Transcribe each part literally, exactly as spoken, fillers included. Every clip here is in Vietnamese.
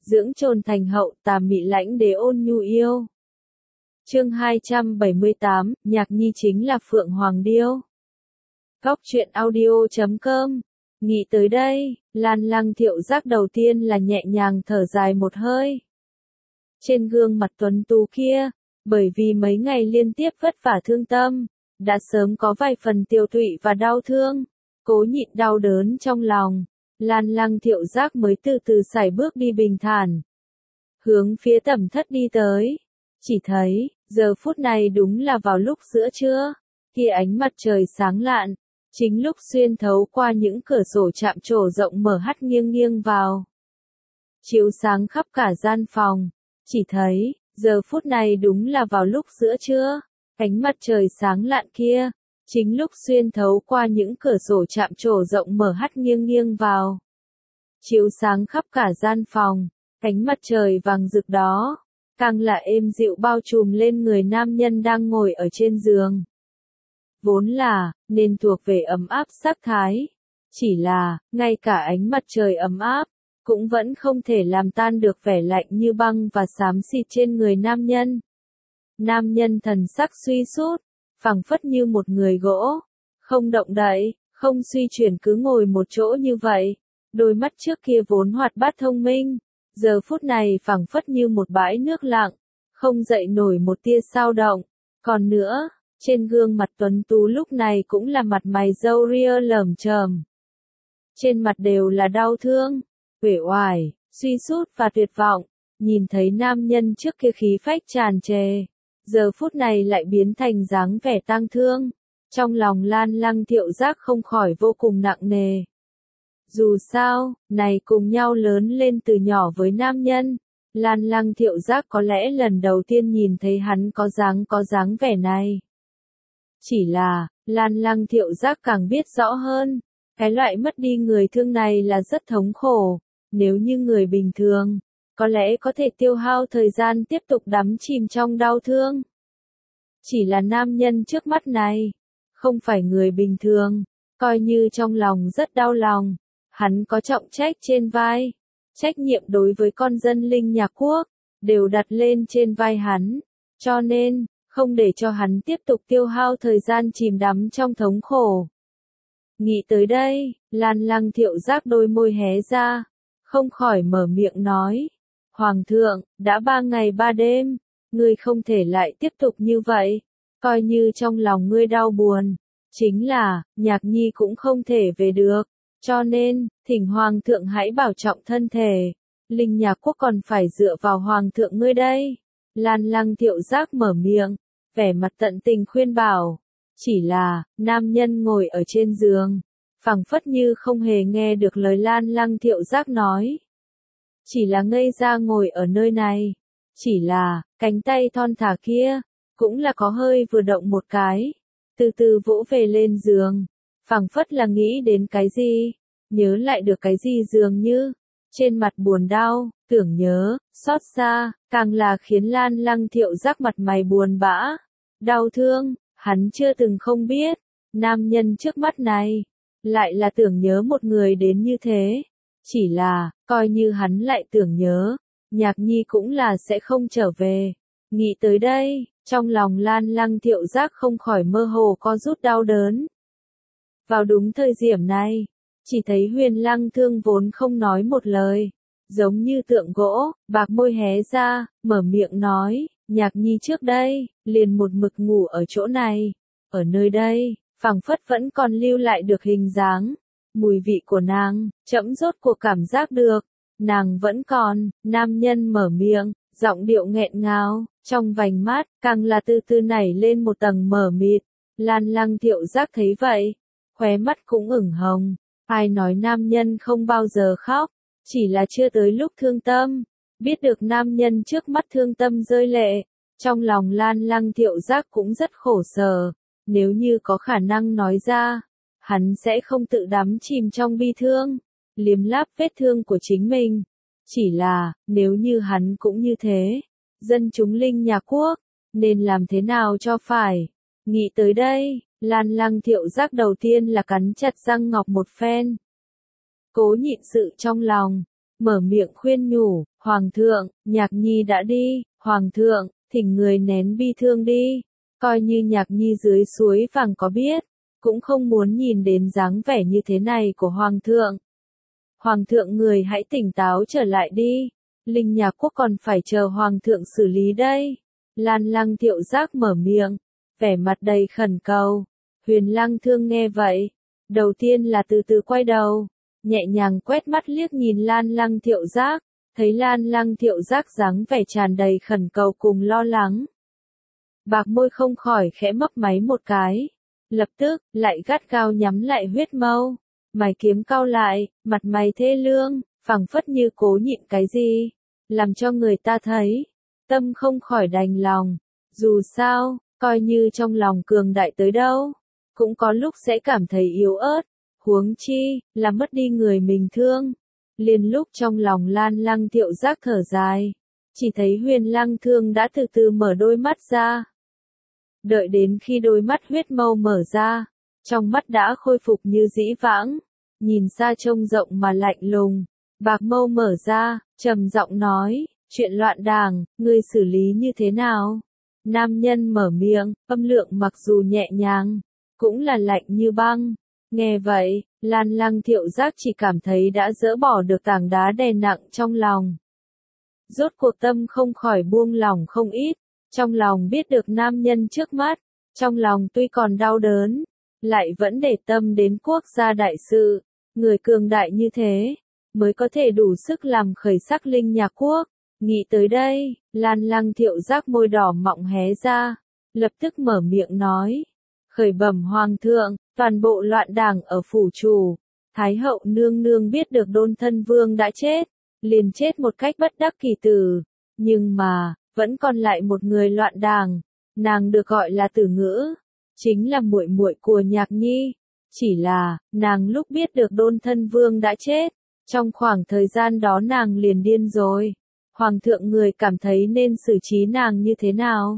dưỡng trồn thành hậu, tà mị lãnh đế ôn nhu yêu. Chương hai trăm bảy mươi tám, Nhạc Nhi chính là Phượng Hoàng Điêu. Góc truyện audio chấm com. Nghĩ tới đây, Lan Lăng Thiệu Giác đầu tiên là nhẹ nhàng thở dài một hơi. Trên gương mặt tuấn tú kia, bởi vì mấy ngày liên tiếp vất vả thương tâm, đã sớm có vài phần tiêu tụy và đau thương, cố nhịn đau đớn trong lòng, Lan Lăng Thiệu Giác mới từ từ sải bước đi bình thản. Hướng phía tẩm thất đi tới, chỉ thấy, giờ phút này đúng là vào lúc giữa trưa, khi ánh mặt trời sáng lạn, chính lúc xuyên thấu qua những cửa sổ chạm trổ rộng mở hắt nghiêng nghiêng vào. Chiếu sáng khắp cả gian phòng, chỉ thấy, giờ phút này đúng là vào lúc giữa trưa, ánh mặt trời sáng lạn kia, chính lúc xuyên thấu qua những cửa sổ chạm trổ rộng mở hắt nghiêng nghiêng vào. Chiếu sáng khắp cả gian phòng, ánh mặt trời vàng rực đó, càng là êm dịu bao trùm lên người nam nhân đang ngồi ở trên giường. Vốn là, nên thuộc về ấm áp sắc thái. Chỉ là, ngay cả ánh mặt trời ấm áp, cũng vẫn không thể làm tan được vẻ lạnh như băng và xám xịt trên người nam nhân. Nam nhân thần sắc suy sút, phảng phất như một người gỗ, không động đậy, không suy chuyển cứ ngồi một chỗ như vậy. Đôi mắt trước kia vốn hoạt bát thông minh, giờ phút này phảng phất như một bãi nước lặng, không dậy nổi một tia xao động. Còn nữa, trên gương mặt tuấn tú lúc này cũng là mặt mày râu ria lởm chởm. Trên mặt đều là đau thương, uể oải, suy sút và tuyệt vọng. Nhìn thấy nam nhân trước kia khí phách tràn trề, giờ phút này lại biến thành dáng vẻ tang thương. Trong lòng Lan Lăng Thiệu Giác không khỏi vô cùng nặng nề. Dù sao, này cùng nhau lớn lên từ nhỏ với nam nhân, Lan Lăng Thiệu Giác có lẽ lần đầu tiên nhìn thấy hắn có dáng có dáng vẻ này. Chỉ là, Lan Lăng Thiệu Giác càng biết rõ hơn, cái loại mất đi người thương này là rất thống khổ. Nếu như người bình thường, có lẽ có thể tiêu hao thời gian tiếp tục đắm chìm trong đau thương. Chỉ là nam nhân trước mắt này, không phải người bình thường, coi như trong lòng rất đau lòng. Hắn có trọng trách trên vai, trách nhiệm đối với con dân Linh Nhạc Quốc, đều đặt lên trên vai hắn, cho nên, không để cho hắn tiếp tục tiêu hao thời gian chìm đắm trong thống khổ. Nghĩ tới đây, Lan Lăng Thiệu Giác đôi môi hé ra, không khỏi mở miệng nói, Hoàng thượng, đã ba ngày ba đêm, ngươi không thể lại tiếp tục như vậy, coi như trong lòng ngươi đau buồn, chính là, Nhạc Nhi cũng không thể về được. Cho nên, thỉnh Hoàng thượng hãy bảo trọng thân thể, Linh Nhạc Quốc còn phải dựa vào Hoàng thượng ngươi đây. Lan Lăng Thiệu Giác mở miệng, vẻ mặt tận tình khuyên bảo. Chỉ là, nam nhân ngồi ở trên giường, phảng phất như không hề nghe được lời Lan Lăng Thiệu Giác nói. Chỉ là ngây ra ngồi ở nơi này. Chỉ là, cánh tay thon thả kia, cũng là có hơi vừa động một cái, từ từ vỗ về lên giường. Phảng phất là nghĩ đến cái gì, nhớ lại được cái gì dường như, trên mặt buồn đau, tưởng nhớ, xót xa, càng là khiến Lan Lăng Thiệu Giác mặt mày buồn bã, đau thương, hắn chưa từng không biết, nam nhân trước mắt này, lại là tưởng nhớ một người đến như thế, chỉ là, coi như hắn lại tưởng nhớ, Nhạc Nhi cũng là sẽ không trở về. Nghĩ tới đây, trong lòng Lan Lăng Thiệu Giác không khỏi mơ hồ co rút đau đớn. Vào đúng thời điểm này, chỉ thấy Huyền Lăng Thương vốn không nói một lời, giống như tượng gỗ, bạc môi hé ra, mở miệng nói, Nhạc Nhi trước đây, liền một mực ngủ ở chỗ này, ở nơi đây, phảng phất vẫn còn lưu lại được hình dáng, mùi vị của nàng, trẫm rốt cuộc cảm giác được, nàng vẫn còn. Nam nhân mở miệng, giọng điệu nghẹn ngào, trong vành mắt, càng là từ từ nảy lên một tầng mờ mịt. Lan Lăng Thiệu Giác thấy vậy, khóe mắt cũng ửng hồng. Ai nói nam nhân không bao giờ khóc, chỉ là chưa tới lúc thương tâm. Biết được nam nhân trước mắt thương tâm rơi lệ, trong lòng Lan Lăng Thiệu Giác cũng rất khổ sở. Nếu như có khả năng nói ra, hắn sẽ không tự đắm chìm trong bi thương, liếm láp vết thương của chính mình. Chỉ là, nếu như hắn cũng như thế, dân chúng Linh Nhạc Quốc, nên làm thế nào cho phải? Nghĩ tới đây, Lan Lăng Thiệu Giác đầu tiên là cắn chặt răng ngọc một phen. Cố nhịn sự trong lòng, mở miệng khuyên nhủ, Hoàng thượng, Nhạc Nhi đã đi, Hoàng thượng, thỉnh người nén bi thương đi, coi như Nhạc Nhi dưới suối vàng có biết, cũng không muốn nhìn đến dáng vẻ như thế này của Hoàng thượng. Hoàng thượng người hãy tỉnh táo trở lại đi, Linh Nhạc Quốc còn phải chờ Hoàng thượng xử lý đây. Lan Lăng Thiệu Giác mở miệng, vẻ mặt đầy khẩn cầu. Huyền Lăng Thương nghe vậy, đầu tiên là từ từ quay đầu, nhẹ nhàng quét mắt liếc nhìn Lan Lăng Thiệu Giác, thấy Lan Lăng Thiệu Giác dáng vẻ tràn đầy khẩn cầu cùng lo lắng. Bạc môi không khỏi khẽ mấp máy một cái, lập tức lại gắt gao nhắm lại huyết mâu, mày kiếm cau lại, mặt mày thê lương, phảng phất như cố nhịn cái gì, làm cho người ta thấy, tâm không khỏi đành lòng. Dù sao, coi như trong lòng cường đại tới đâu, cũng có lúc sẽ cảm thấy yếu ớt, huống chi là mất đi người mình thương. Liền lúc trong lòng Lan Lăng Thiệu Giác thở dài, chỉ thấy Huyền Lăng Thương đã từ từ mở đôi mắt ra. Đợi đến khi đôi mắt huyết mâu mở ra, trong mắt đã khôi phục như dĩ vãng, nhìn xa trông rộng mà lạnh lùng, bạc mâu mở ra, trầm giọng nói, chuyện loạn đàng, ngươi xử lý như thế nào? Nam nhân mở miệng, âm lượng mặc dù nhẹ nhàng, cũng là lạnh như băng. Nghe vậy, Lan Lăng Thiệu Giác chỉ cảm thấy đã dỡ bỏ được tảng đá đè nặng trong lòng. Rốt cuộc tâm không khỏi buông lòng không ít, trong lòng biết được nam nhân trước mắt, trong lòng tuy còn đau đớn, lại vẫn để tâm đến quốc gia đại sự, người cường đại như thế, mới có thể đủ sức làm khởi sắc Linh Nhạc Quốc. Nghĩ tới đây, Lan Lăng Thiệu Giác môi đỏ mọng hé ra, lập tức mở miệng nói, khởi bẩm Hoàng thượng, toàn bộ loạn đảng ở phủ chủ, Thái hậu nương nương biết được Đôn Thân Vương đã chết, liền chết một cách bất đắc kỳ tử, nhưng mà, vẫn còn lại một người loạn đảng, nàng được gọi là Tử Ngữ, chính là muội muội của Nhạc Nhi, chỉ là, nàng lúc biết được Đôn Thân Vương đã chết, trong khoảng thời gian đó nàng liền điên rồi. Hoàng thượng người cảm thấy nên xử trí nàng như thế nào?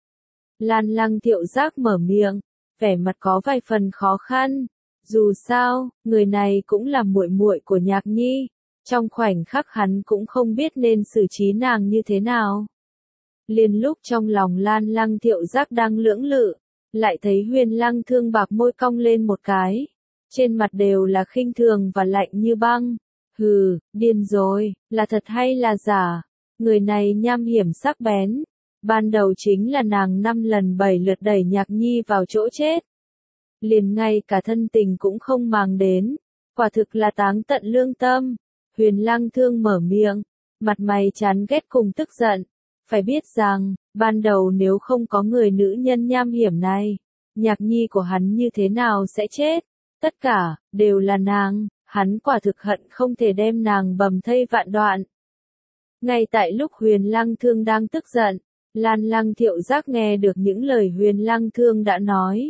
Lan Lăng Thiệu Giác mở miệng, vẻ mặt có vài phần khó khăn. Dù sao, người này cũng là muội muội của Nhạc Nhi, trong khoảnh khắc hắn cũng không biết nên xử trí nàng như thế nào. Liền lúc trong lòng Lan Lăng Thiệu Giác đang lưỡng lự, lại thấy Huyền Lăng Thương bạc môi cong lên một cái, trên mặt đều là khinh thường và lạnh như băng. Hừ, điên rồi, là thật hay là giả? Người này nham hiểm sắc bén, ban đầu chính là nàng năm lần bảy lượt đẩy Nhạc Nhi vào chỗ chết. Liền ngay cả thân tình cũng không màng đến, quả thực là táng tận lương tâm. Huyền Lăng Thương mở miệng, mặt mày chán ghét cùng tức giận, phải biết rằng, ban đầu nếu không có người nữ nhân nham hiểm này, Nhạc Nhi của hắn như thế nào sẽ chết? Tất cả, đều là nàng. Hắn quả thực hận không thể đem nàng bầm thây vạn đoạn. Ngay tại lúc Huyền Lăng Thương đang tức giận, Lan Lăng Thiệu Giác nghe được những lời Huyền Lăng Thương đã nói.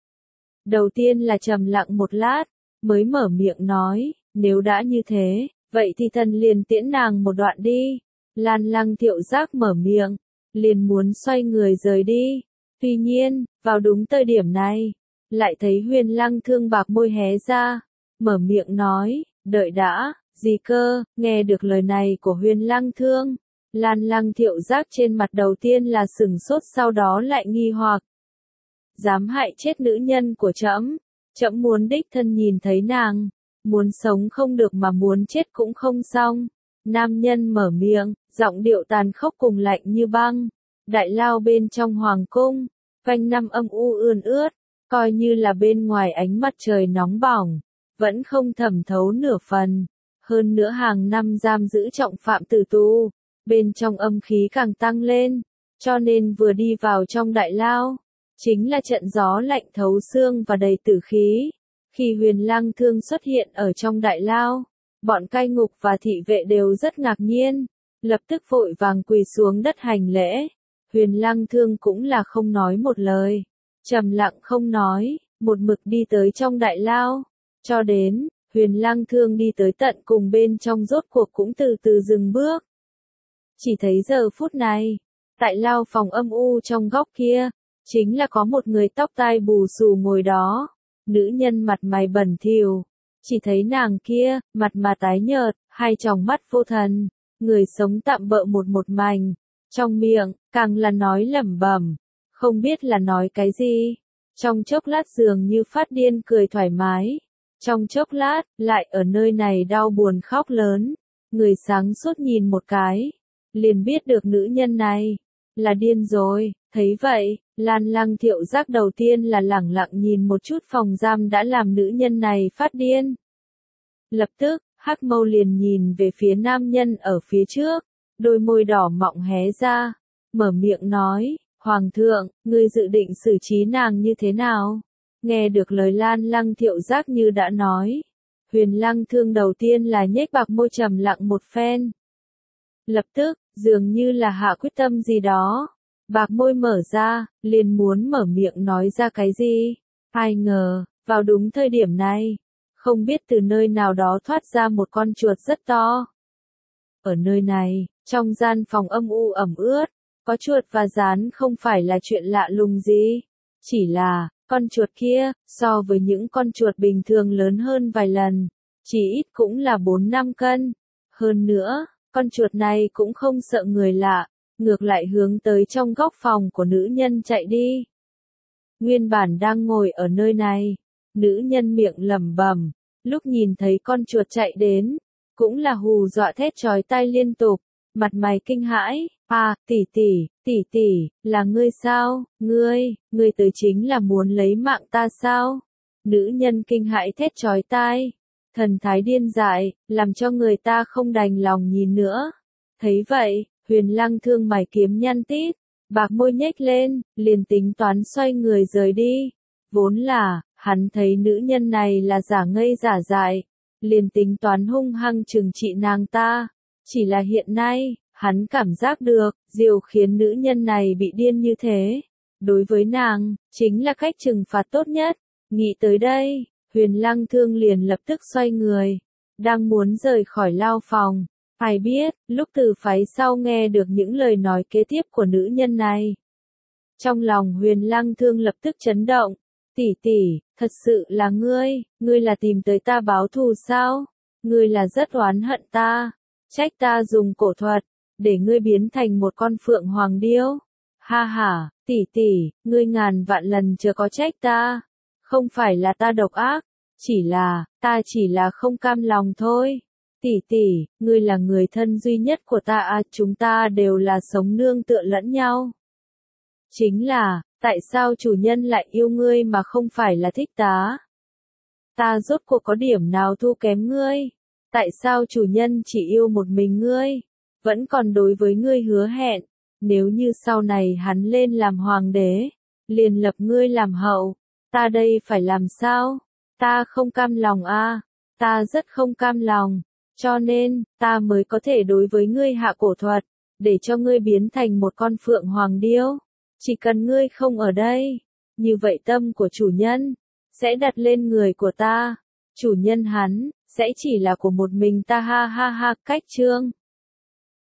Đầu tiên là trầm lặng một lát, mới mở miệng nói, nếu đã như thế, vậy thì thần liền tiễn nàng một đoạn đi. Lan Lăng Thiệu Giác mở miệng, liền muốn xoay người rời đi. Tuy nhiên, vào đúng thời điểm này, lại thấy Huyền Lăng Thương bạc môi hé ra. Mở miệng nói, đợi đã, gì cơ? Nghe được lời này của Huyền Lăng Thương, Lan Lăng Thiệu Giác trên mặt đầu tiên là sừng sốt, sau đó lại nghi hoặc. Dám hại chết nữ nhân của trẫm, trẫm muốn đích thân nhìn thấy nàng, muốn sống không được mà muốn chết cũng không xong. Nam nhân mở miệng, giọng điệu tàn khốc cùng lạnh như băng. Đại lao bên trong hoàng cung, quanh năm âm u ươn ướt, coi như là bên ngoài ánh mặt trời nóng bỏng, vẫn không thẩm thấu nửa phần. Hơn nữa hàng năm giam giữ trọng phạm tử tù, bên trong âm khí càng tăng lên, cho nên vừa đi vào trong đại lao, chính là trận gió lạnh thấu xương và đầy tử khí. Khi Huyền Lăng Thương xuất hiện ở trong đại lao, bọn cai ngục và thị vệ đều rất ngạc nhiên, lập tức vội vàng quỳ xuống đất hành lễ. Huyền Lăng Thương cũng là không nói một lời, trầm lặng không nói, một mực đi tới trong đại lao, cho đến Huyền Lăng Thương đi tới tận cùng bên trong rốt cuộc cũng từ từ dừng bước. Chỉ thấy giờ phút này, tại lao phòng âm u trong góc kia, chính là có một người tóc tai bù xù ngồi đó, nữ nhân mặt mày bẩn thỉu, chỉ thấy nàng kia, mặt mà tái nhợt, hai tròng mắt vô thần, người sống tạm bợ một một mảnh, trong miệng, càng là nói lẩm bẩm, không biết là nói cái gì. Trong chốc lát dường như phát điên cười thoải mái, trong chốc lát, lại ở nơi này đau buồn khóc lớn. Người sáng suốt nhìn một cái, liền biết được nữ nhân này, là điên rồi. Thấy vậy, Lan Lăng Thiệu Giác đầu tiên là lẳng lặng nhìn một chút phòng giam đã làm nữ nhân này phát điên. Lập tức, hắc mâu liền nhìn về phía nam nhân ở phía trước, đôi môi đỏ mọng hé ra, mở miệng nói, Hoàng thượng, ngươi dự định xử trí nàng như thế nào? Nghe được lời Lan Lăng Thiệu Giác như đã nói, Huyền Lăng Thương đầu tiên là nhếch bạc môi trầm lặng một phen. Lập tức, dường như là hạ quyết tâm gì đó, bạc môi mở ra, liền muốn mở miệng nói ra cái gì. Ai ngờ, vào đúng thời điểm này, không biết từ nơi nào đó thoát ra một con chuột rất to. Ở nơi này, trong gian phòng âm u ẩm ướt, có chuột và gián không phải là chuyện lạ lùng gì. Chỉ là, con chuột kia, so với những con chuột bình thường lớn hơn vài lần, chỉ ít cũng là bốn năm cân. Hơn nữa, con chuột này cũng không sợ người lạ, ngược lại hướng tới trong góc phòng của nữ nhân chạy đi. Nguyên bản đang ngồi ở nơi này, nữ nhân miệng lẩm bẩm, lúc nhìn thấy con chuột chạy đến, cũng là hù dọa thét chói tai liên tục, mặt mày kinh hãi, "À, tỷ tỷ, tỷ tỷ, là ngươi sao? Ngươi, ngươi tới chính là muốn lấy mạng ta sao?" Nữ nhân kinh hãi thét chói tai, thần thái điên dại, làm cho người ta không đành lòng nhìn nữa. Thấy vậy, Huyền Lăng Thương mày kiếm nhăn tít, bạc môi nhếch lên, liền tính toán xoay người rời đi. Vốn là, hắn thấy nữ nhân này là giả ngây giả dại, liền tính toán hung hăng trừng trị nàng ta. Chỉ là hiện nay, hắn cảm giác được, điều khiến nữ nhân này bị điên như thế, đối với nàng, chính là cách trừng phạt tốt nhất. Nghĩ tới đây, Huyền Lăng Thương liền lập tức xoay người, đang muốn rời khỏi lao phòng. Ai biết, lúc từ phái sau nghe được những lời nói kế tiếp của nữ nhân này. Trong lòng Huyền Lăng Thương lập tức chấn động. "Tỷ tỷ, thật sự là ngươi, ngươi là tìm tới ta báo thù sao? Ngươi là rất oán hận ta, trách ta dùng cổ thuật, để ngươi biến thành một con phượng hoàng điêu. Ha ha, tỷ tỷ, ngươi ngàn vạn lần chớ có trách ta, không phải là ta độc ác, chỉ là, ta chỉ là không cam lòng thôi. Tỷ tỷ, ngươi là người thân duy nhất của ta à, chúng ta đều là sống nương tựa lẫn nhau. Chính là, tại sao chủ nhân lại yêu ngươi mà không phải là thích ta? Ta rốt cuộc có điểm nào thua kém ngươi? Tại sao chủ nhân chỉ yêu một mình ngươi? Vẫn còn đối với ngươi hứa hẹn, nếu như sau này hắn lên làm hoàng đế, liền lập ngươi làm hậu, ta đây phải làm sao? Ta không cam lòng a, ta rất không cam lòng, cho nên, ta mới có thể đối với ngươi hạ cổ thuật, để cho ngươi biến thành một con phượng hoàng điêu. Chỉ cần ngươi không ở đây, như vậy tâm của chủ nhân sẽ đặt lên người của ta, chủ nhân hắn sẽ chỉ là của một mình ta, ha ha ha." Cách chương